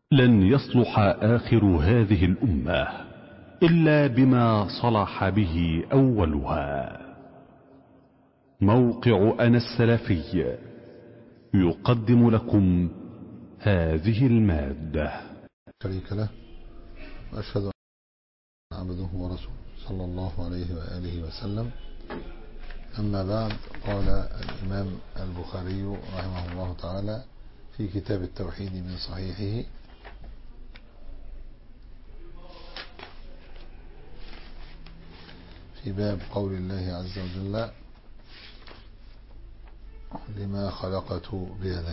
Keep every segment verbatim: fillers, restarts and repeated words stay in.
لن يصلح آخر هذه الأمة إلا بما صلح به أولها. موقع أنا السلفي يقدم لكم هذه المادة. شريك له، وأشهد أن عبده ورسوله صلى الله عليه وآله وسلم. أما بعد، قال الإمام البخاري رحمه الله تعالى في كتاب التوحيد من صحيحه: في باب قول الله عز وجل: لما خلقت بيدي.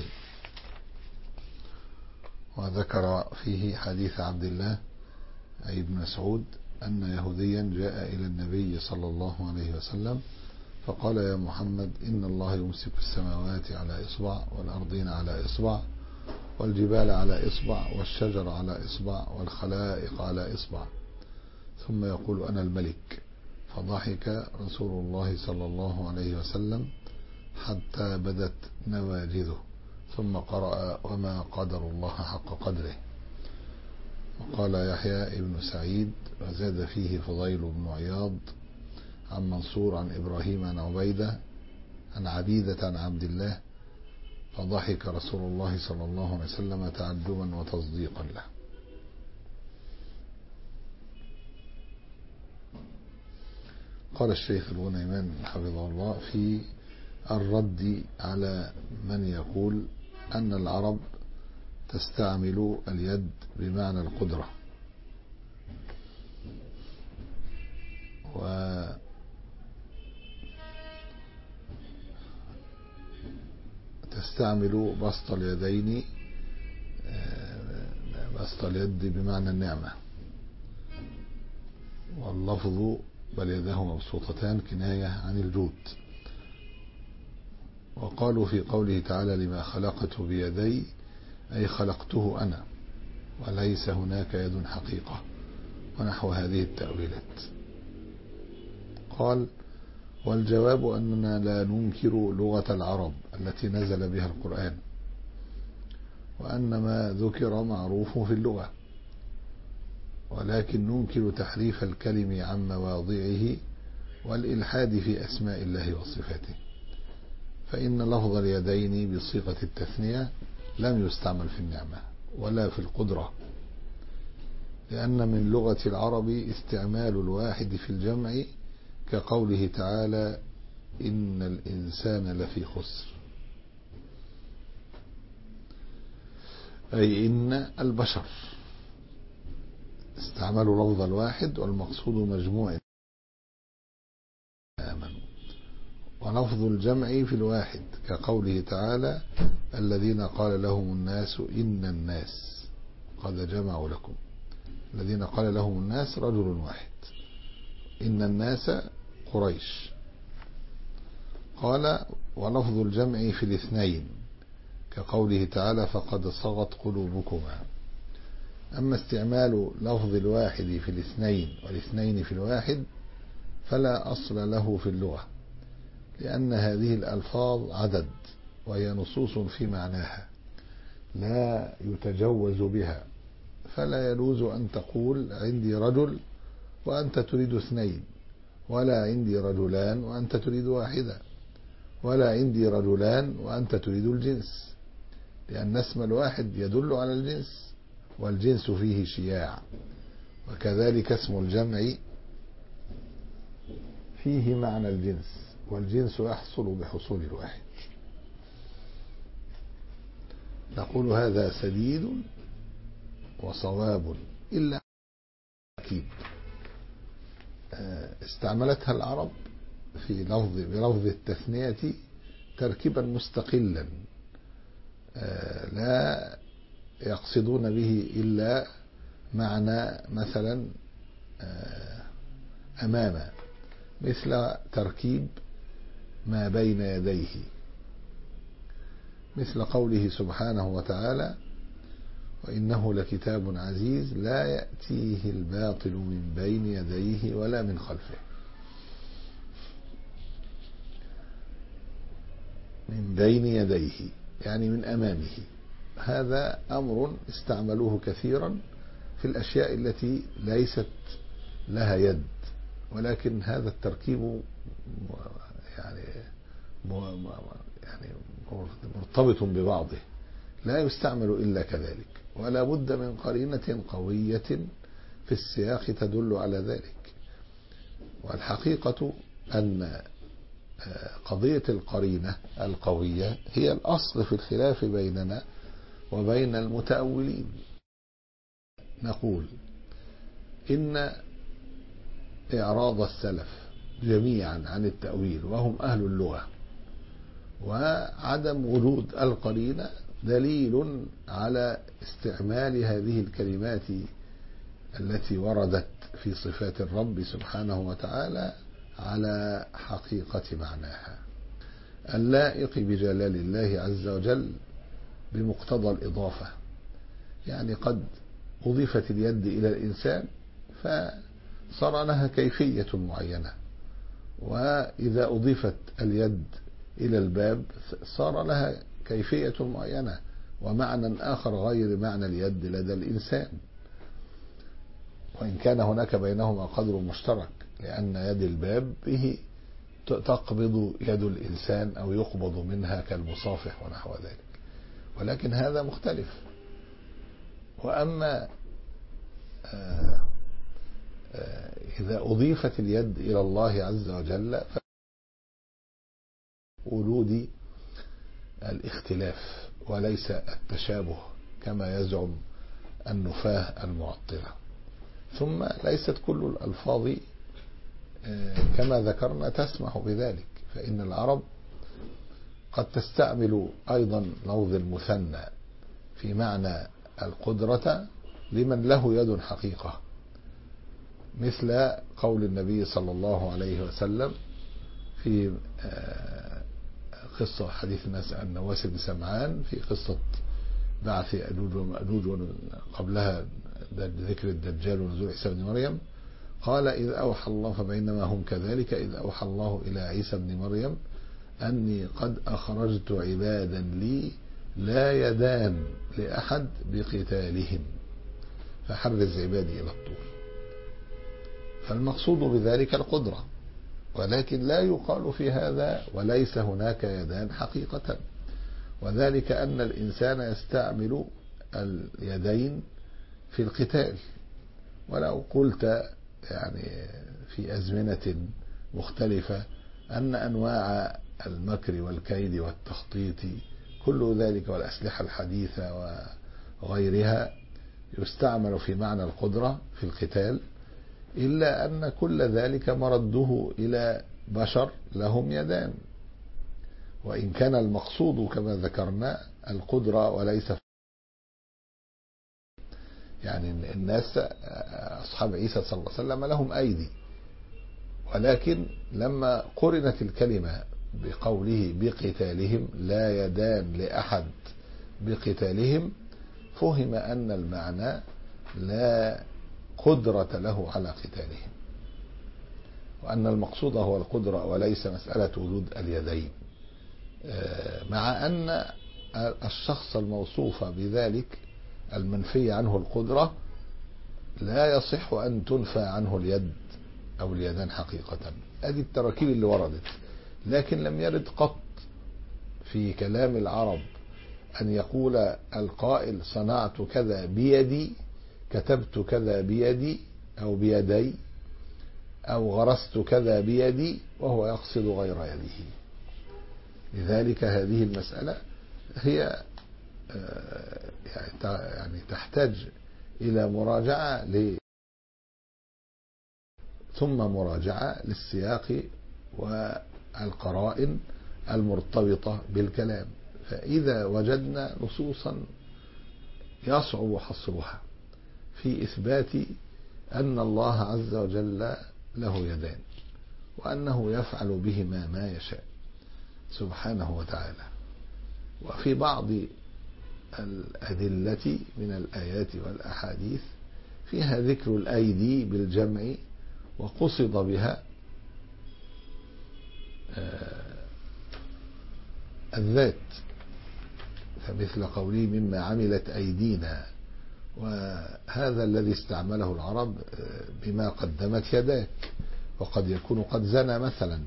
وذكر فيه حديث عبد الله أي ابن مسعود أن يهوديا جاء إلى النبي صلى الله عليه وسلم فقال: يا محمد، إن الله يمسك السماوات على إصبع، والأرضين على إصبع، والجبال على إصبع، والشجر على إصبع، والخلائق على إصبع، ثم يقول: أنا الملك. فضحك رسول الله صلى الله عليه وسلم حتى بدت نواجذه، ثم قرأ: وما قدر الله حق قدره. وقال يحيى ابن سعيد: وزاد فيه فضيل بن عياض عن منصور عن إبراهيم عن عبيدة عن عبيدة عن عبد الله. فضحك رسول الله صلى الله عليه وسلم تعجبا وتصديقا له. قال الشيخ الغنيمان حفظه الله في الرد على من يقول أن العرب تستعمل اليد بمعنى القدرة، وتستعمل بسط اليدين بسط اليد بمعنى النعمة، واللفظ بل يداه مبسوطتان كناية عن الجود. وقالوا في قوله تعالى: لما خلقت بيدي، أي خلقته أنا وليس هناك يد حقيقة، ونحو هذه التأويلات. قال: والجواب أننا لا ننكر لغة العرب التي نزل بها القرآن، وأن ما ذكر معروف في اللغة، ولكن ننكر تحريف الكلم عن مواضعه والإلحاد في أسماء الله وصفاته. فإن لفظ اليدين بصيغة التثنية لم يستعمل في النعمة ولا في القدرة، لأن من لغة العرب استعمال الواحد في الجمع، كقوله تعالى: إن الإنسان لفي خسر، أي إن البشر. استعملوا لفظ الواحد والمقصود مجموع آمنوا. ولفظ الجمع في الواحد، كقوله تعالى: الذين قال لهم الناس إن الناس قد جمعوا لكم. الذين قال لهم الناس رجل واحد، إن الناس قريش. قال: ولفظ الجمع في الاثنين، كقوله تعالى: فقد صغت قلوبكما. أما استعمال لفظ الواحد في الاثنين والاثنين في الواحد فلا أصل له في اللغة، لأن هذه الألفاظ عدد، وهي نصوص في معناها لا يتجوز بها، فلا يجوز أن تقول عندي رجل وأنت تريد اثنين، ولا عندي رجلان وأنت تريد واحدة، ولا عندي رجلان وأنت تريد الجنس، لأن اسم الواحد يدل على الجنس، والجنس فيه شياع. وكذلك اسم الجمع فيه معنى الجنس، والجنس يحصل بحصول الواحد. نقول هذا سديد وصواب، إلا أكيد استعملتها العرب في لفظ بلفظ التثنية تركيبا مستقلا، لا يقصدون به إلا معنى مثلا أمام، مثل تركيب ما بين يديه، مثل قوله سبحانه وتعالى: وإنه لكتاب عزيز لا يأتيه الباطل من بين يديه ولا من خلفه. من بين يديه يعني من أمامه، هذا أمر استعملوه كثيرا في الأشياء التي ليست لها يد، ولكن هذا التركيب يعني يعني مرتبط ببعضه، لا يستعمل إلا كذلك، ولا بد من قرينة قوية في السياق تدل على ذلك. والحقيقة أن قضية القرينة القوية هي الأصل في الخلاف بيننا وبين المتأولين. نقول إن إعراض السلف جميعا عن التأويل وهم أهل اللغة وعدم وجود القرينة دليل على استعمال هذه الكلمات التي وردت في صفات الرب سبحانه وتعالى على حقيقة معناها اللائق بجلال الله عز وجل بمقتضى الإضافة. يعني قد أضيفت اليد إلى الإنسان فصار لها كيفية معينة، وإذا أضيفت اليد إلى الباب صار لها كيفية معينة ومعنى آخر غير معنى اليد لدى الإنسان، وإن كان هناك بينهما قدر مشترك، لأن يد الباب به تقبض يد الإنسان أو يقبض منها كالمصافح ونحو ذلك، ولكن هذا مختلف. وأما إذا أضيفت اليد إلى الله عز وجل فوجود الاختلاف وليس التشابه كما يزعم النفاة المعطلة. ثم ليست كل الألفاظ كما ذكرنا تسمح بذلك، فإن العرب قد تستعمل أيضا لفظ المثنى في معنى القدرة لمن له يد حقيقة، مثل قول النبي صلى الله عليه وسلم في قصة حديث النواس بن سمعان في قصة بعث أجوج ومأجوج قبلها ذكر الدجال ونزول عيسى بن مريم، قال إذ أوحى الله فبينما هم كذلك إذ أوحى الله إلى عيسى بن مريم أني قد أخرجت عبادا لي لا يدان لأحد بقتالهم فحرز عبادي إلى الطور. فالمقصود بذلك القدرة، ولكن لا يقال في هذا وليس هناك يدان حقيقة، وذلك أن الإنسان يستعمل اليدين في القتال. ولو قلت يعني في أزمنة مختلفة أن أنواع المكر والكيد والتخطيط كل ذلك والأسلحة الحديثة وغيرها يستعمل في معنى القدرة في القتال، إلا أن كل ذلك مرده إلى بشر لهم يدان، وإن كان المقصود كما ذكرنا القدرة وليس يعني الناس أصحاب عيسى صلى الله عليه وسلم لهم أيدي، ولكن لما قرنت الكلمة بقوله بقتالهم لا يدان لأحد بقتالهم فهم أن المعنى لا قدرة له على قتالهم، وأن المقصود هو القدرة وليس مسألة وجود اليدين، مع أن الشخص الموصوف بذلك المنفي عنه القدرة لا يصح أن تنفى عنه اليد أو اليدان حقيقة. هذه التراكيب اللي وردت، لكن لم يرد قط في كلام العرب أن يقول القائل صنعت كذا بيدي، كتبت كذا بيدي أو بيدي، أو غرست كذا بيدي وهو يقصد غير يده. لذلك هذه المسألة هي يعني تحتاج إلى مراجعة ل ثم مراجعة للسياق والقرائن المرتبطة بالكلام. فإذا وجدنا نصوصا يصعب حصرها في إثبات أن الله عز وجل له يدان وأنه يفعل بهما ما يشاء سبحانه وتعالى، وفي بعض الأدلة من الآيات والأحاديث فيها ذكر الأيدي بالجمع وقصد بها الذات، كمثل قوله مما عملت أيدينا، وهذا الذي استعمله العرب بما قدمت يداك، وقد يكون قد زنى مثلا،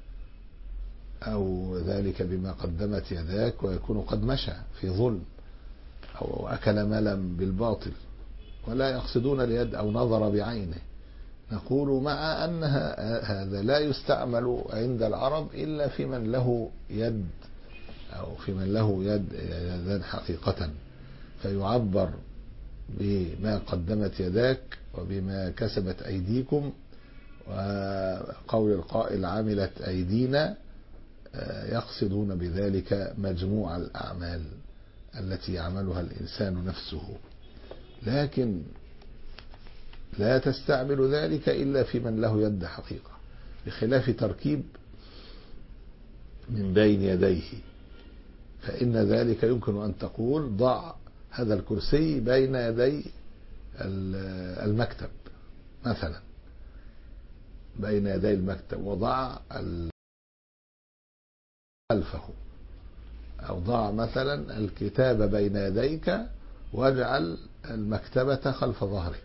أو ذلك بما قدمت يداك، ويكون قد مشى في ظلم أو أكل مالا بالباطل ولا يقصدون اليد أو نظر بعينه. نقول مع أن هذا لا يستعمل عند العرب إلا في من له يد أو في من له يد يدان حقيقة، فيعبر بما قدمت يداك وبما كسبت أيديكم، وقول القائل عملت أيدينا يقصدون بذلك مجموع الأعمال التي يعملها الإنسان نفسه، لكن لا تستعمل ذلك إلا في من له يد حقيقة، بخلاف تركيب من بين يديه، فإن ذلك يمكن أن تقول ضع هذا الكرسي بين يدي المكتب مثلا، بين يدي المكتب، وضع خلفه، أو ضع مثلا الكتاب بين يديك واجعل المكتبة خلف ظهرك.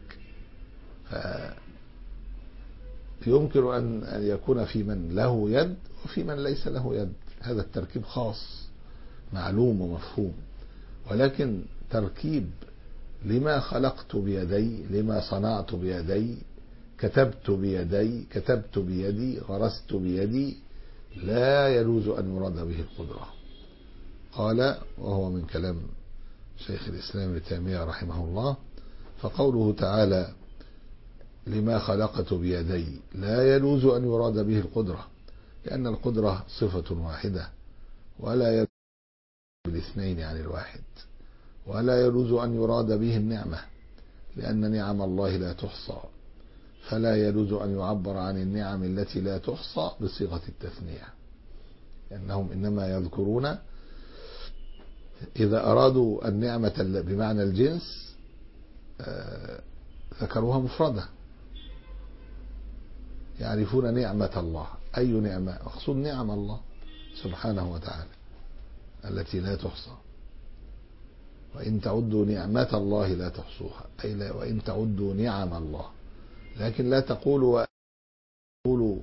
فيمكن أن يكون في من له يد وفي من ليس له يد، هذا التركيب خاص معلوم ومفهوم، ولكن تركيب لما خلقت بيدي، لما صنعت بيدي، كتبت بيدي، كتبت بيدي، غرست بيدي، لا يجوز أن يراد به القدرة. قال وهو من كلام شيخ الإسلام ابن تيمية رحمه الله، فقوله تعالى لما خلقت بيدي لا يجوز أن يراد به القدرة، لأن القدرة صفة واحدة ولا يجوز بالاثنين عن الواحد، ولا يجوز أن يراد به النعمة، لأن نعم الله لا تحصى، فلا يجوز أن يعبر عن النعم التي لا تحصى بصيغة التثنية، لأنهم إنما يذكرون إذا أرادوا النعمة بمعنى الجنس ذكروها مفردة، يعرفون نعمة الله، أي نعمة؟ أقصد نعم الله سبحانه وتعالى التي لا تحصى، وإن تعدوا نعمة الله لا تحصوها، أي لا وإن تعدوا نعم الله، لكن لا تقولوا تقولوا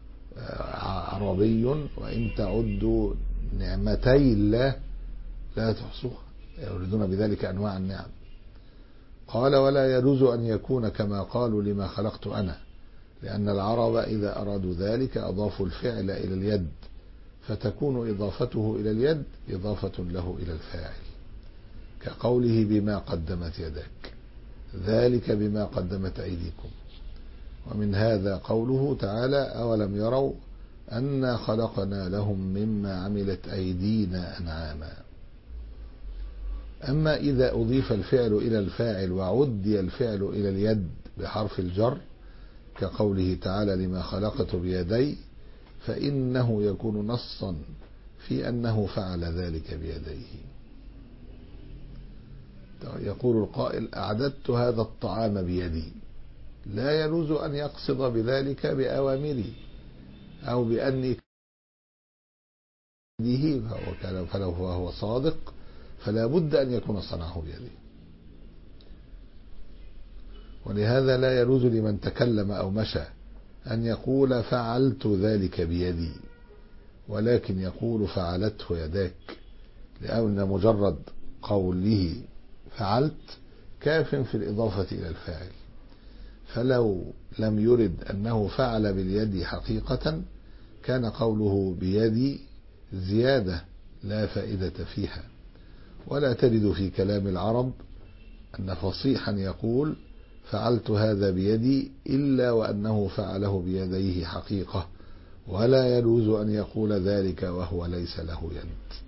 عربي وإن تعدوا نعمتي الله لا تحصوها، يريدون بذلك أنواع النعم. قال ولا يجوز أن يكون كما قالوا لما خلقت أنا، لأن العرب إذا أرادوا ذلك أضافوا الفعل إلى اليد، فتكون إضافته إلى اليد إضافة له إلى الفاعل، كقوله بما قدمت يداك، ذلك بما قدمت أيديكم. ومن هذا قوله تعالى أولم يروا أنا خلقنا لهم مما عملت أيدينا أنعاما. أما إذا أضيف الفعل إلى الفاعل وعدي الفعل إلى اليد بحرف الجر كقوله تعالى لما خلقت بيدي، فإنه يكون نصا في أنه فعل ذلك بيديه. يقول القائل أعددت هذا الطعام بيدي، لا يجوز أن يقصد بذلك بأوامري أو بأني به، فلو هو صادق فلا بد أن يكون صنعه بيده. ولهذا لا يجوز لمن تكلم أو مشى أن يقول فعلت ذلك بيدي، ولكن يقول فعلته يداك، لأن مجرد قوله فعلت كاف في الإضافة إلى الفاعل، فلو لم يرد أنه فعل باليد حقيقة كان قوله بيدي زيادة لا فائدة فيها. ولا تجد في كلام العرب أن فصيحا يقول فعلت هذا بيدي إلا وأنه فعله بيديه حقيقة، ولا يجوز أن يقول ذلك وهو ليس له يد.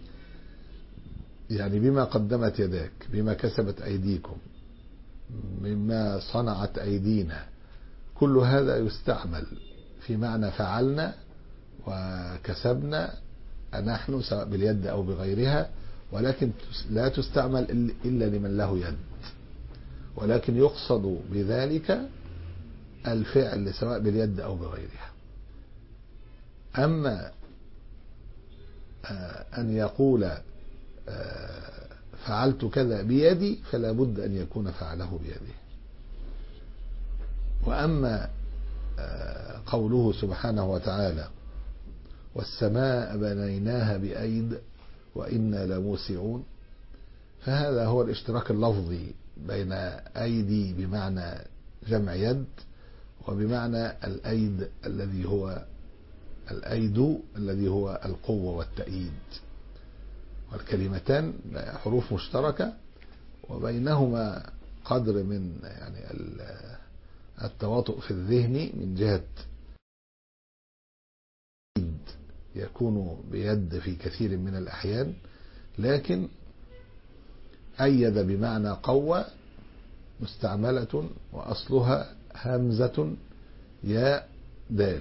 يعني بما قدمت يداك، بما كسبت أيديكم، مما صنعت أيدينا، كل هذا يستعمل في معنى فعلنا وكسبنا نحن سواء باليد أو بغيرها، ولكن لا تستعمل إلا لمن له يد، ولكن يقصد بذلك الفعل سواء باليد أو بغيرها. أما أن يقول فعلت كذا بيدي فلا بد أن يكون فعله بيده. وأما قوله سبحانه وتعالى والسماء بنيناها بأيد وإنا لموسعون، فهذا هو الاشتراك اللفظي بين أيدي بمعنى جمع يد وبمعنى الأيد الذي هو الأيد الذي هو القوة والتأييد، والكلمتان حروف مشتركة وبينهما قدر من يعني التواطؤ في الذهن من جهة يكون بيد في كثير من الأحيان، لكن أيد بمعنى قوة مستعملة وأصلها همزة ياء دال،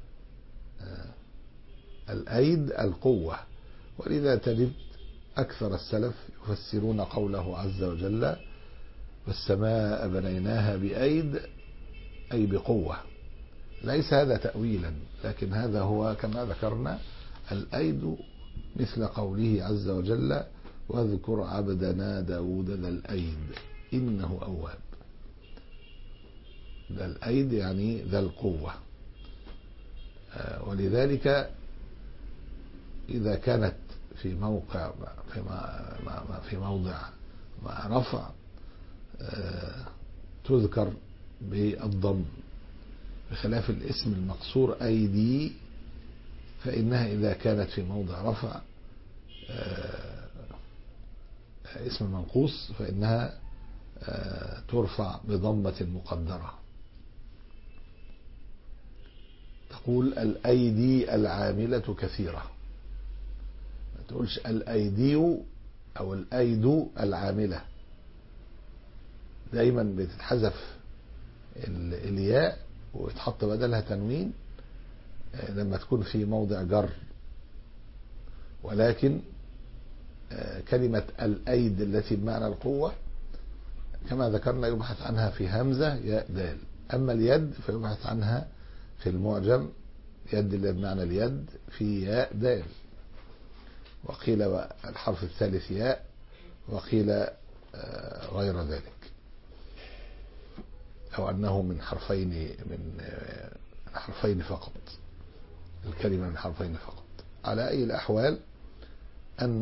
الأيد القوة. ولذا تجد أكثر السلف يفسرون قوله عز وجل والسماء بنيناها بأيد أي بقوة. ليس هذا تأويلا، لكن هذا هو كما ذكرنا الأيد، مثل قوله عز وجل واذكر عبدنا داود ذا الأيد إنه أواب. ذا الأيد يعني ذا القوة. ولذلك إذا كانت في موقع في موضع مع رفع تذكر بالضم، بخلاف الاسم المقصور أيدي فإنها إذا كانت في موضع رفع اسم منقوص فإنها ترفع بضمة مقدرة. تقول الأيدي العاملة كثيرة، ما تقولش الأيدي أو الأيد العاملة، دايما بتتحذف الياء ويتحط بدلها تنوين لما تكون في موضع جر. ولكن كلمة الأيد التي بمعنى القوة كما ذكرنا يبحث عنها في همزة ياء دال، أما اليد فيبحث عنها في المعجم يد اللي بمعنى اليد في ياء دال، وقيل الحرف الثالث ياء، وقيل غير ذلك، أو أنه من حرفين من حرفين فقط، الكلمة من حرفين فقط. على أي الأحوال أن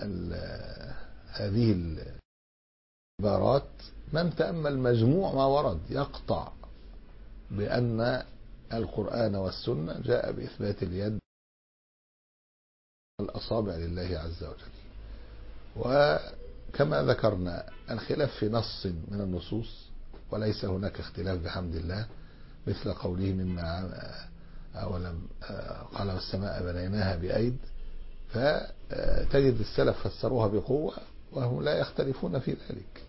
هذه العبارات من تأمل مجموع ما ورد يقطع بأن القرآن والسنة جاء بإثبات اليد والأصابع لله عز وجل. وكما ذكرنا الخلاف في نص من النصوص، وليس هناك اختلاف بحمد الله، مثل قوله مما أولم قال والسماء بنيناها بأيد، فتجد السلف فسروها بقوة وهم لا يختلفون في ذلك.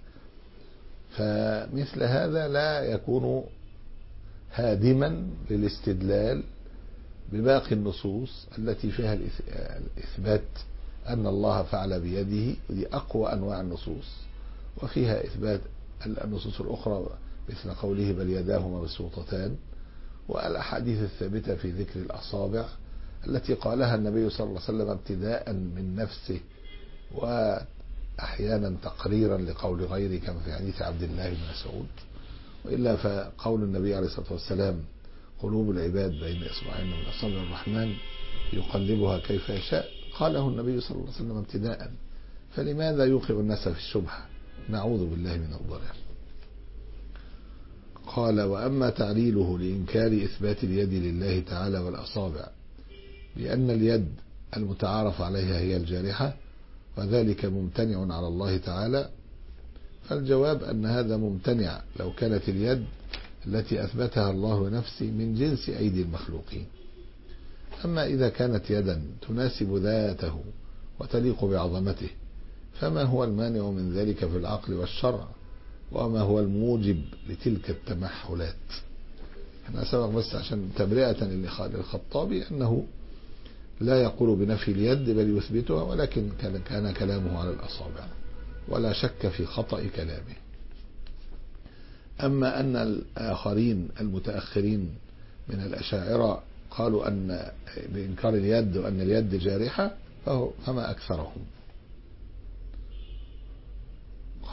فمثل هذا لا يكون هادما للاستدلال بباقي النصوص التي فيها الإثبات أن الله فعل بيده، ودي أقوى أنواع النصوص، وفيها إثبات النصوص الأخرى مثل قوله بل يداه مبسوطتان، والأحاديث الثابتة في ذكر الأصابع التي قالها النبي صلى الله عليه وسلم ابتداء من نفسه وأحيانا تقريرا لقول غيره كما في حديث عبد الله بن مسعود. وإلا فقول النبي عليه الصلاة والسلام قلوب العباد بين إصبعين من أصابع الرحمن يقلبها كيف يشاء، قاله النبي صلى الله عليه وسلم ابتداء، فلماذا يوقع الناس في الشبهة؟ نعوذ بالله من الضلال. قال وأما تعليله لإنكار إثبات اليد لله تعالى والأصابع بأن اليد المتعارف عليها هي الجارحة وذلك ممتنع على الله تعالى، فالجواب أن هذا ممتنع لو كانت اليد التي أثبتها الله لنفسه من جنس أيدي المخلوقين. أما إذا كانت يدا تناسب ذاته وتليق بعظمته فما هو المانع من ذلك في العقل والشرع، وما هو الموجب لتلك التمحلات؟ أنا سبق بس عشان تبرئة للخطابي أنه لا يقول بنفي اليد بل يثبتها، ولكن كان كلامه على الأصابع ولا شك في خطأ كلامه. أما أن الآخرين المتأخرين من الأشاعرة قالوا أن بإنكار اليد وأن اليد جارحة فهو فما أكثرهم،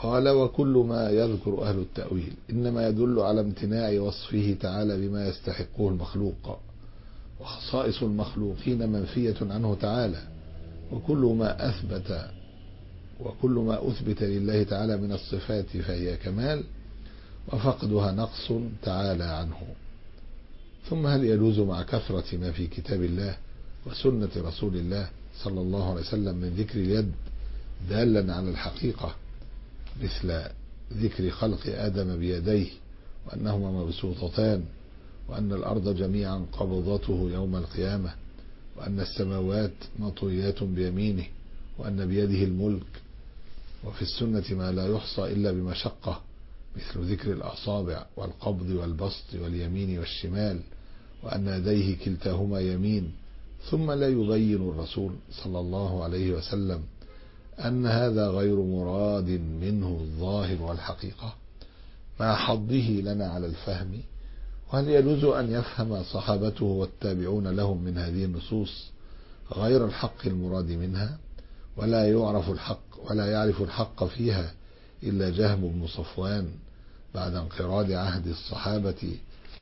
قال وكل ما يذكر أهل التأويل إنما يدل على امتناع وصفه تعالى بما يستحقه المخلوق، وخصائص المخلوقين منفية عنه تعالى، وكل ما أثبت وكل ما أثبت لله تعالى من الصفات فهي كمال، وفقدها نقص تعالى عنه. ثم هل يجوز مع كثرة ما في كتاب الله وسنة رسول الله صلى الله عليه وسلم من ذكر اليد دالا على الحقيقة، مثل ذكر خلق آدم بيديه وأنهما مبسوطتان، وأن الأرض جميعا قبضته يوم القيامة، وأن السماوات مطويات بيمينه، وأن بيده الملك، وفي السنة ما لا يحصى إلا بمشقة، مثل ذكر الأصابع والقبض والبسط واليمين والشمال، وأن يديه كلتاهما يمين. ثم لا يبين الرسول صلى الله عليه وسلم أن هذا غير مراد منه الظاهر والحقيقة مع حظه لنا على الفهم. وهل يجوز أن يفهم صحابته والتابعون لهم من هذه النصوص غير الحق المراد منها، ولا يعرف الحق ولا يعرف الحق فيها إلا جهم بن صفوان بعد انقراض عهد الصحابة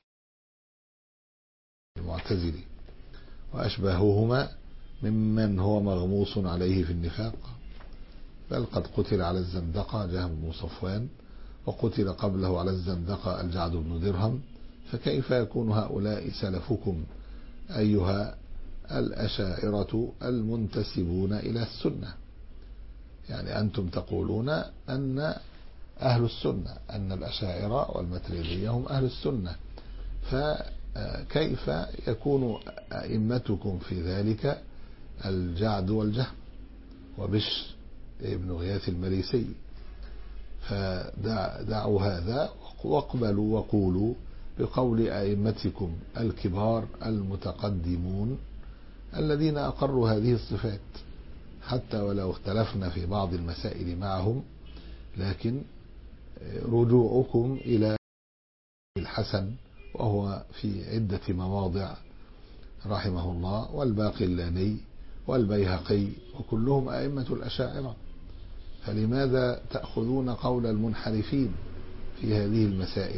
المعتزلي وأشباههما ممن هو مغموس عليه في النفاق؟ بل قد قتل على الزندقة جهم بن صفوان، وقتل قبله على الزندقة الجعد بن درهم، فكيف يكون هؤلاء سلفكم أيها الأشاعرة المنتسبون إلى السنة؟ يعني أنتم تقولون أن أهل السنة أن الأشاعرة والماتريدية هم أهل السنة، فكيف يكون أئمتكم في ذلك الجعد والجهم وبشر ابن غياث المريسي؟ فدعوا هذا واقبلوا وقولوا بقول أئمتكم الكبار المتقدمون الذين أقروا هذه الصفات، حتى ولو اختلفنا في بعض المسائل معهم، لكن رجوعكم إلى الحسن وهو في عدة مواضع رحمه الله، والباقلاني والبيهقي، وكلهم أئمة الأشاعرة، فلماذا تأخذون قول المنحرفين في هذه المسائل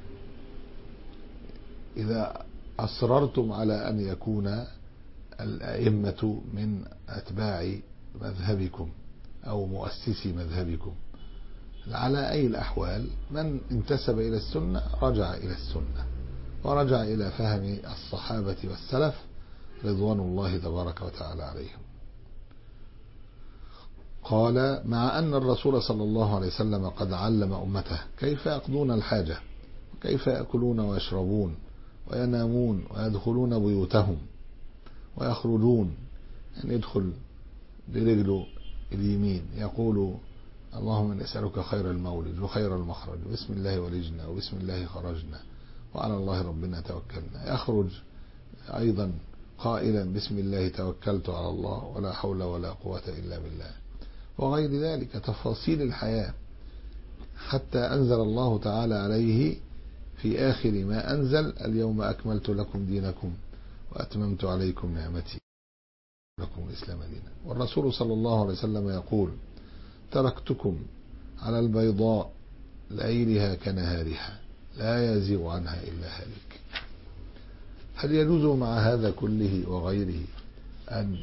إذا أصررتم على أن يكون الأئمة من أتباع مذهبكم أو مؤسسي مذهبكم؟ على أي الأحوال من انتسب إلى السنة رجع إلى السنة ورجع إلى فهم الصحابة والسلف رضوان الله تبارك وتعالى عليهم. قال مع أن الرسول صلى الله عليه وسلم قد علم أمته كيف يقضون الحاجة، وكيف يأكلون ويشربون وينامون ويدخلون بيوتهم ويخرجون، يعني يدخل برجله اليمين يقول اللهم نسألك خير المولد وخير المخرج، بسم الله ولجنا وبسم الله خرجنا وعلى الله ربنا توكلنا، يخرج أيضا قائلا بسم الله توكلت على الله ولا حول ولا قوة إلا بالله، وغير ذلك تفاصيل الحياة، حتى أنزل الله تعالى عليه في آخر ما أنزل اليوم أكملت لكم دينكم وأتممت عليكم نعمتي لكم الإسلام دينا. والرسول صلى الله عليه وسلم يقول تركتكم على البيضاء ليلها كنهارها لا يزيغ عنها إلا هالك. هل يجوز مع هذا كله وغيره أن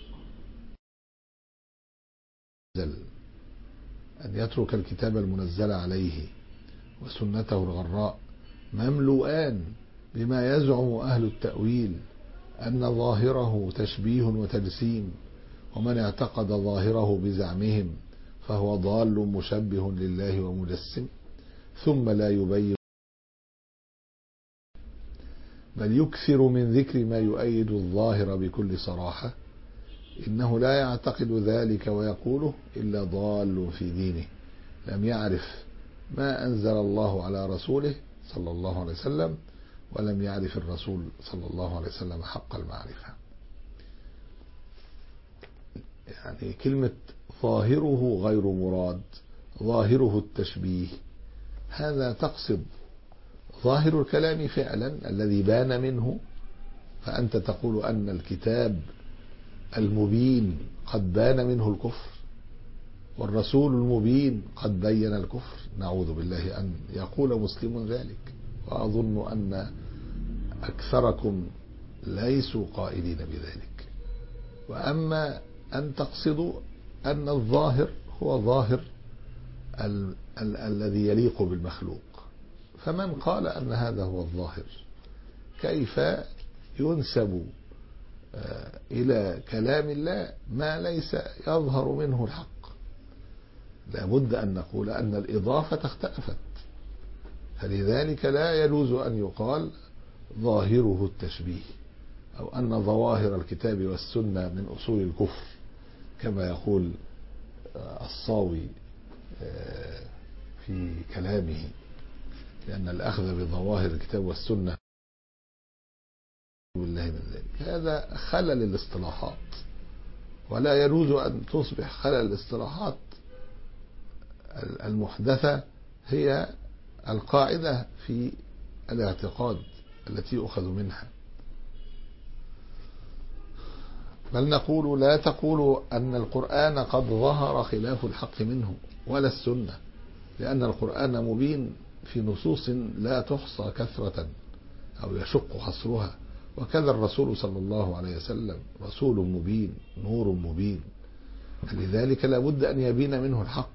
أن يترك الكتاب المنزل عليه وسنته الغراء مملوءان بما يزعم أهل التأويل أن ظاهره تشبيه وتجسيم، ومن اعتقد ظاهره بزعمهم فهو ضال مشبه لله ومجسم، ثم لا يبين بل يكثر من ذكر ما يؤيد الظاهر بكل صراحة؟ إنه لا يعتقد ذلك ويقوله إلا ضال في دينه لم يعرف ما أنزل الله على رسوله صلى الله عليه وسلم، ولم يعرف الرسول صلى الله عليه وسلم حق المعرفة. يعني كلمة ظاهره غير مراد، ظاهره التشبيه، هذا تقصد ظاهر الكلام فعلا الذي بان منه، فأنت تقول أن الكتاب المبين قد بان منه الكفر، والرسول المبين قد بين الكفر، نعوذ بالله أن يقول مسلم ذلك، وأظن أن أكثركم ليسوا قائلين بذلك. وأما أن تقصدوا أن الظاهر هو ظاهر ال ال الذي يليق بالمخلوق، فمن قال أن هذا هو الظاهر كيف ينسب إلى كلام الله ما ليس يظهر منه الحق؟ لابد أن نقول أن الإضافة اختلفت، فلذلك لا يجوز أن يقال ظاهره التشبيه، أو أن ظواهر الكتاب والسنة من أصول الكفر كما يقول الصاوي في كلامه، لأن الأخذ بظواهر الكتاب والسنة بالله من ذلك هذا خلل الاصطلاحات، ولا يجوز أن تصبح خلل الاصطلاحات المحدثة هي القاعدة في الاعتقاد التي يؤخذ منها. بل نقول لا تقولوا أن القرآن قد ظهر خلاف الحق منه ولا السنة، لأن القرآن مبين في نصوص لا تحصى كثرة أو يشق حصرها، وكذا الرسول صلى الله عليه وسلم رسول مبين نور مبين، لذلك لا بد أن يبين منه الحق.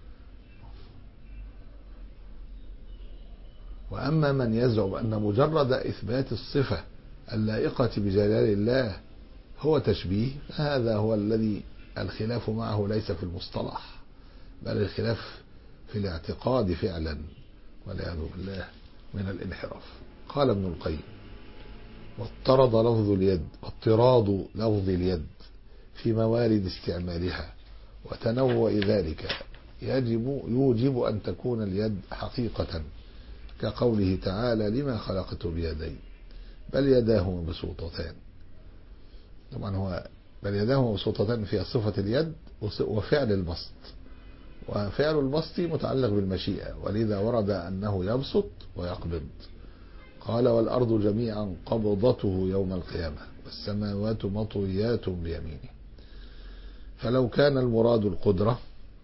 وأما من يزعم أن مجرد إثبات الصفة اللائقة بجلال الله هو تشبيه، هذا هو الذي الخلاف معه ليس في المصطلح بل الخلاف في الاعتقاد فعلا، والعياذ بالله من الانحراف. قال ابن القيم: واضطرد لفظ اليد واضطراد لفظ اليد في موارد استعمالها وتنوع ذلك يجب يوجب أن تكون اليد حقيقة، كقوله تعالى: لما خلقت بيدي بل يداه مبسوطتان. طبعا هو بل يداه مبسوطتان فيها صفة اليد وفعل البسط، وفعل البسط متعلق بالمشيئة، ولذا ورد أنه يبسط ويقبض. قال: والأرض جميعا قبضته يوم القيامة والسماوات مطويات بيمينه. فلو كان المراد القدرة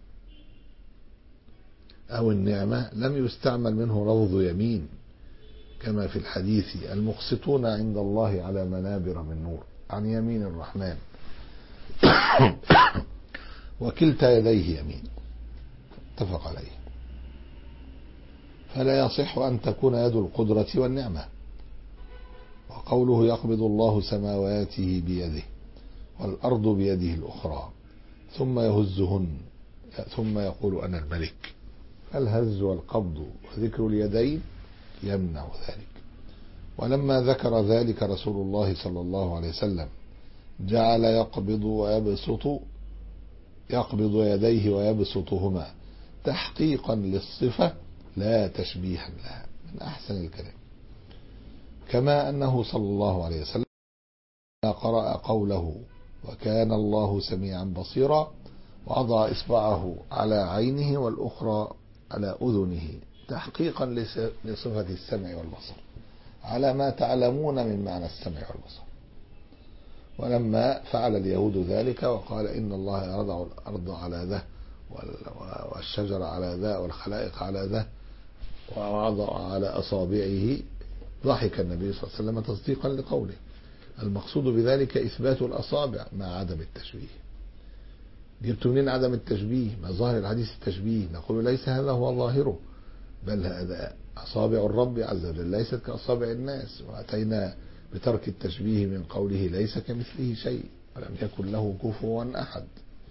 أو النعمة لم يستعمل منه لفظ يمين، كما في الحديث: المقسطون عند الله على منابر من نور عن يمين الرحمن وكلتا يديه يمين، اتفق عليه. فلا يصح أن تكون يد القدرة والنعمة. وقوله: يقبض الله سماواته بيده والأرض بيده الأخرى ثم يهزهن ثم يقول أنا الملك، الهز والقبض وذكر اليدين يمنع ذلك. ولما ذكر ذلك رسول الله صلى الله عليه وسلم جعل يقبض ويبسط يقبض يديه ويبسطهما تحقيقا للصفة لا تشبيها لها، من أحسن الكلام. كما أنه صلى الله عليه وسلم قرأ قوله: وكان الله سميعا بصيرا، وضع إصبعه على عينه والأخرى على أذنه تحقيقا لصفة السمع والبصر، على ما تعلمون من معنى السمع والبصر. ولما فعل اليهود ذلك وقال: إن الله يضع الأرض على ذا والشجر على ذا والخلائق على ذا ووضع على أصابعه، ضحك النبي صلى الله عليه وسلم تصديقا لقوله. المقصود بذلك إثبات الأصابع مع عدم التشبيه. جبت منين عدم التشبيه؟ ما ظاهر الحديث التشبيه. نقول: ليس هذا هو ظاهره، بل هذا أصابع الرب عز وجل ليست كأصابع الناس، وأتينا بترك التشبيه من قوله: ليس كمثله شيء ولم يكن له كفوا أحد.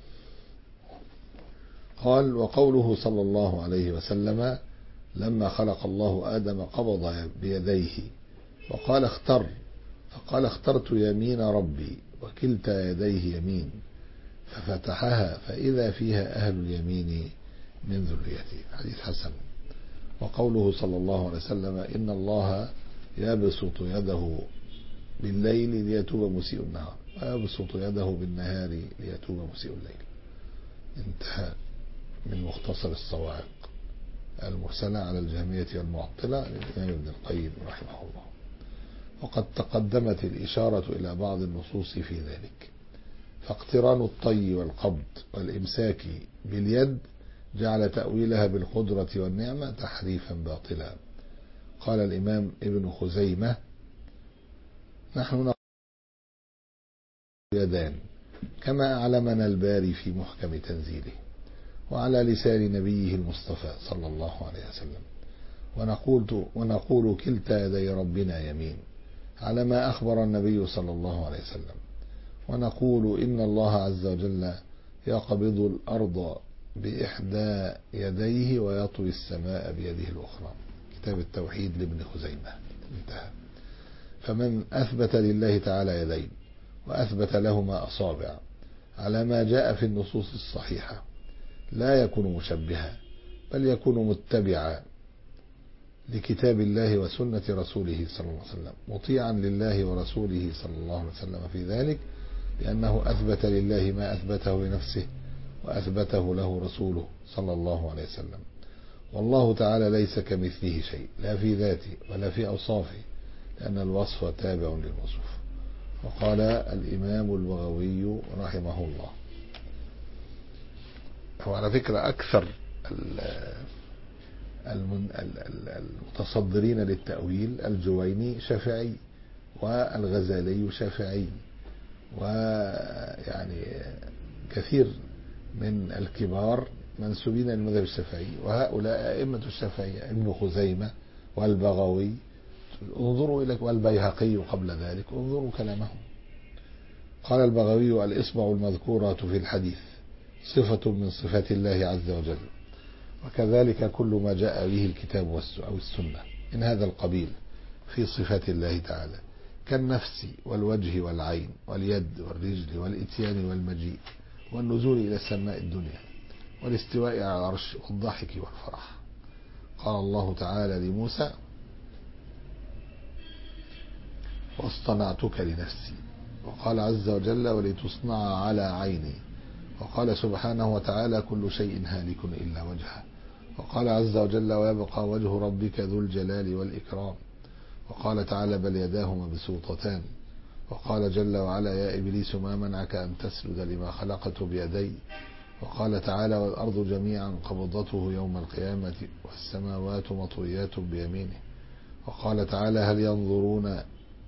قال: وقوله صلى الله عليه وسلم: لما خلق الله آدم قبض بيديه وقال: اختر، فقال: اخترت يمين ربي وكلتا يديه يمين، ففتحها فإذا فيها أهل اليمين من ذريته. حديث حسن. وقوله صلى الله عليه وسلم: إن الله يبسط يده بالليل ليتوب مسيء النهار ويبسط يده بالنهار ليتوب مسيء الليل. انتهى من مختصر الصواعق المرسلة على الجهمية والمعطلة للإمام ابن القيم رحمه الله. وقد تقدمت الإشارة إلى بعض النصوص في ذلك، فاقتران الطي والقبض والإمساك باليد جعل تأويلها بالقدرة والنعمة تحريفا باطلا. قال الإمام ابن خزيمة: نحن نقول يدان كما أعلمنا الباري في محكم تنزيله وعلى لسان نبيه المصطفى صلى الله عليه وسلم، ونقول, ونقول كلتا يدي ربنا يمين على ما أخبر النبي صلى الله عليه وسلم، ونقول إن الله عز وجل يقبض الأرض بإحدى يديه ويطوي السماء بيده الأخرى. كتاب التوحيد لابن خزيمة انتهى. فمن أثبت لله تعالى يدين وأثبت لهما أصابع على ما جاء في النصوص الصحيحة لا يكون مشبها، بل يكون متبعا لكتاب الله وسنة رسوله صلى الله عليه وسلم، مطيعا لله ورسوله صلى الله عليه وسلم في ذلك، لأنه أثبت لله ما أثبته لنفسه وأثبته له رسوله صلى الله عليه وسلم. والله تعالى ليس كمثله شيء، لا في ذاته ولا في أوصافه، لأن الوصف تابع للوصف. وقال الإمام البغوي رحمه الله، هو على فكرة أكثر المتصدرين للتأويل الجويني شافعي والغزالي شافعي، ويعني كثير من الكبار منسوبين للمذهب الشافعي، وهؤلاء أئمة الشافعية ابن خزيمة والبغوي، انظروا إلى والبيهقي قبل ذلك، انظروا كلامهم. قال البغوي: الإصبع المذكورة في الحديث صفة من صفات الله عز وجل، وكذلك كل ما جاء به الكتاب أو السنة من هذا القبيل في صفات الله تعالى، كالنفس والوجه والعين واليد والرجل والإتيان والمجيء والنزول إلى السماء الدنيا والاستواء على العرش والضحك والفرح. قال الله تعالى لموسى: واصطنعتك لنفسي. وقال عز وجل: ولتصنع على عيني. وقال سبحانه وتعالى: كل شيء هالك إلا وجهه. وقال عز وجل: ويبقى وجه ربك ذو الجلال والإكرام. وقال تعالى: بل يداه مبسوطتان. وقال جل وعلا: يا إبليس ما منعك أن تسجد لما خلقت بيدي. وقال تعالى: والأرض جميعا قبضته يوم القيامة والسماوات مطويات بيمينه. وقال تعالى: هل ينظرون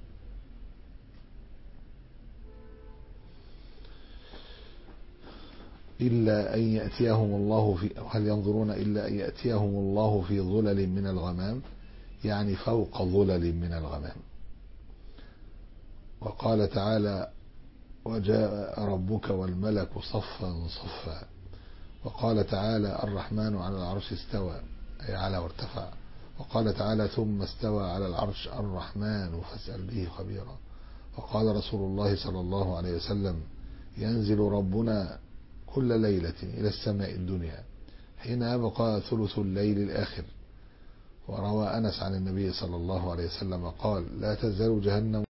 إلا أن يأتيهم الله في هل ينظرون إلا أن يأتيهم الله في ظلل من الغمام، يعني فوق ظلل من الغمام. وقال تعالى: وجاء ربك والملك صفا صفا. وقال تعالى: الرحمن على العرش استوى، أي على وارتفع. وقال تعالى: ثم استوى على العرش الرحمن فاسأل به خبيرا. وقال رسول الله صلى الله عليه وسلم: ينزل ربنا كل ليلة إلى السماء الدنيا حين يبقى ثلث الليل الآخر. وروى أنس عن النبي صلى الله عليه وسلم قال: لا تزال جهنم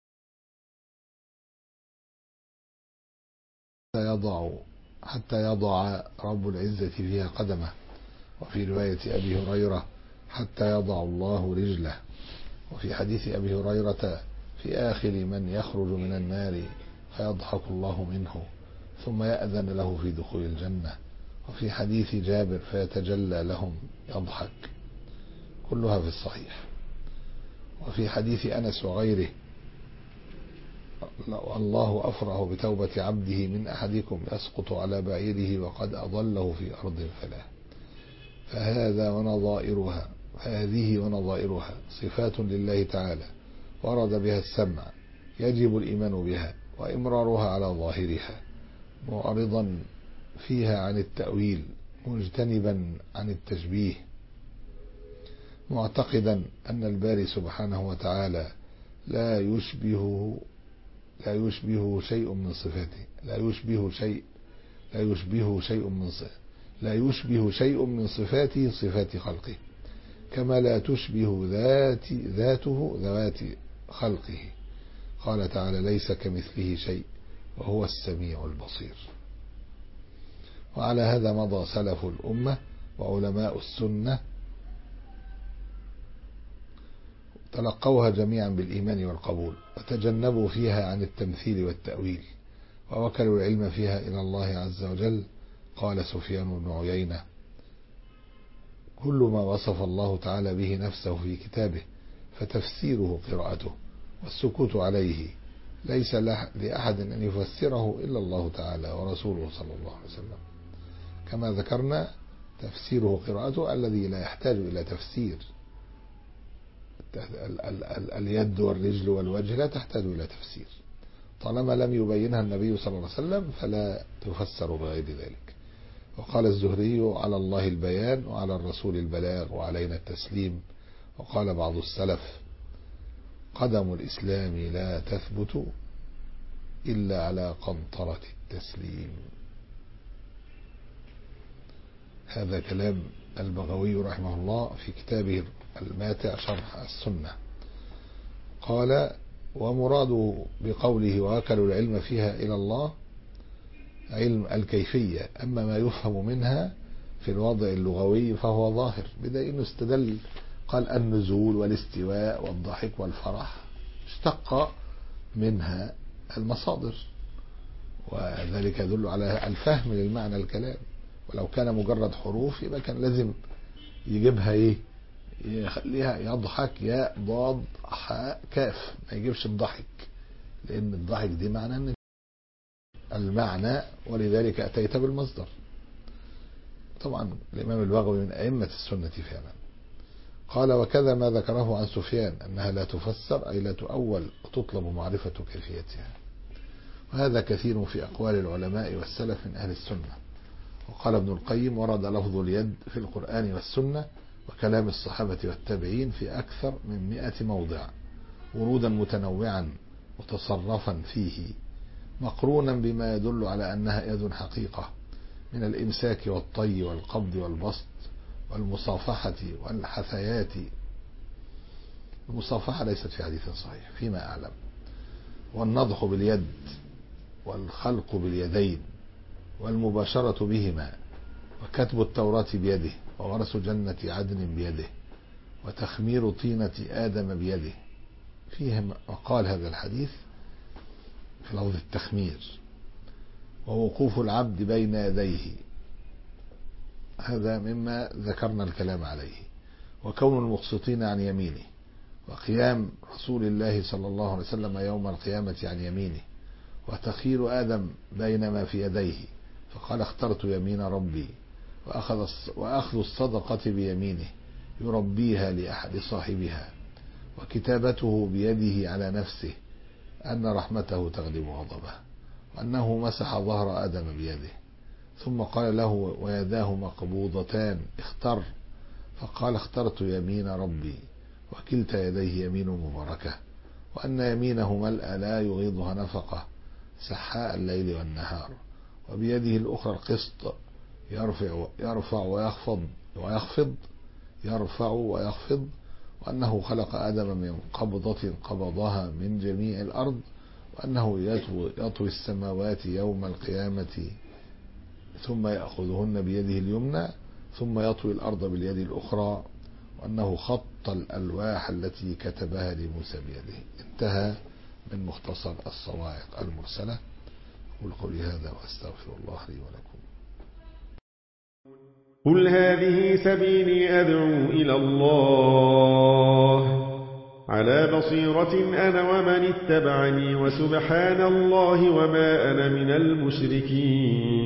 يضع حتى يضع رب العزة فيها قدمه. وفي رواية أبي هريرة: حتى يضع الله رجله. وفي حديث أبي هريرة: في آخر من يخرج من النار فيضحك الله منه ثم يأذن له في دخول الجنة. وفي حديث جابر: فيتجلى لهم يضحك. كلها في الصحيح. وفي حديث أنس وغيره: الله أفرح بتوبة عبده من أحدكم يسقط على بعيره وقد أضله في أرض الفلاح. فهذا ونظائرها هذه ونظائرها صفات لله تعالى ورد بها السمع، يجب الإيمان بها وإمرارها على ظاهرها، معرضا فيها عن التأويل، مجتنبا عن التشبيه، معتقدا أن الباري سبحانه وتعالى لا يشبهه لا يشبه شيء من صفاته لا يشبه شيء لا يشبه شيء من صفاته لا يشبه شيء من صفاته صفات خلقه، كما لا تشبه ذات ذاته ذوات خلقه. قال تعالى: ليس كمثله شيء وهو السميع البصير. وعلى هذا مضى سلف الأمة وعلماء السنة، تلقوها جميعا بالإيمان والقبول، وتجنبوا فيها عن التمثيل والتأويل، ووكلوا العلم فيها إلى الله عز وجل. قال سفيان بن عيينة: كل ما وصف الله تعالى به نفسه في كتابه فتفسيره قراءته والسكوت عليه، ليس لأحد أن يفسره إلا الله تعالى ورسوله صلى الله عليه وسلم. كما ذكرنا تفسيره قراءته الذي لا يحتاج إلى تفسير. اليد والرجل والوجه لا تحتاج إلى تفسير، طالما لم يبينها النبي صلى الله عليه وسلم فلا تفسر بغير ذلك. وقال الزهري: على الله البيان وعلى الرسول البلاغ وعلينا التسليم. وقال بعض السلف: قدم الإسلام لا تثبت إلا على قنطرة التسليم. هذا كلام البغوي رحمه الله في كتابه الماتع شرح السنة. قال: ومراده بقوله وأكلوا العلم فيها إلى الله علم الكيفية، أما ما يفهم منها في الوضع اللغوي فهو ظاهر، بدليل أنه استدل قال النزول والاستواء والضحك والفرح اشتق منها المصادر، وذلك يدل على الفهم للمعنى الكلام. ولو كان مجرد حروف يبقى كان لازم يجيبها ايه، يخليها يضحك ياء ضاد حاء كاف، ما يجيبش الضحك، لأن الضحك دي معنى ان المعنى، ولذلك أتيت بالمصدر. طبعا الإمام البغوي من أئمة السنة فعلا. قال: وكذا ما ذكره عن سفيان أنها لا تفسر أي لا تؤول وتطلب معرفة كيفيتها، وهذا كثير في أقوال العلماء والسلف من أهل السنة. وقال ابن القيم: ورد لفظ اليد في القرآن والسنة وكلام الصحابة والتابعين في أكثر من مئة موضع، ورودا متنوعا متصرفا فيه، مقرونا بما يدل على أنها يد حقيقة من الإمساك والطي والقبض والبسط والمصافحة والحثيات. المصافحة ليست في حديث صحيح فيما أعلم، والنضح باليد والخلق باليدين والمباشرة بهما، وكتب التوراة بيده، وورث جنة عدن بيده، وتخمير طينة آدم بيده. فيه مقال هذا الحديث في لفظ التخمير. ووقوف العبد بين يديه، هذا مما ذكرنا الكلام عليه. وكون المقسطين عن يمينه، وقيام رسول الله صلى الله عليه وسلم يوم القيامة عن يمينه، وتخيير آدم بين ما في يديه فقال: اخترت يمين ربي، وأخذ وأخذ الصدقة بيمينه يربيها لأحد صاحبها، وكتابته بيده على نفسه أن رحمته تغلب غضبه، وأنه مسح ظهر آدم بيده، ثم قال له: ويداه مقبوضتان اختر، فقال: اخترت يمين ربي، وكلتا يديه يمين مباركة، وأن يمينه ملأ لا يغيضها نفقة سحاء الليل والنهار، وبيده الأخرى القسط يرفع, يرفع ويخفض ويخفض يرفع ويخفض، وأنه خلق آدم من قبضة قبضها من جميع الأرض، وأنه يطوي, يطوي السماوات يوم القيامة ثم يأخذهن بيده اليمنى، ثم يطوي الأرض باليد الأخرى، وأنه خط الألواح التي كتبها لموسى بيده. انتهى من مختصر الصواعق المرسلة. أقول قولي هذا وأستغفر الله لي ولكم. قل هذه سبيلي أدعو إلى الله على بصيرة أنا ومن اتبعني، وسبحان الله وما أنا من المشركين.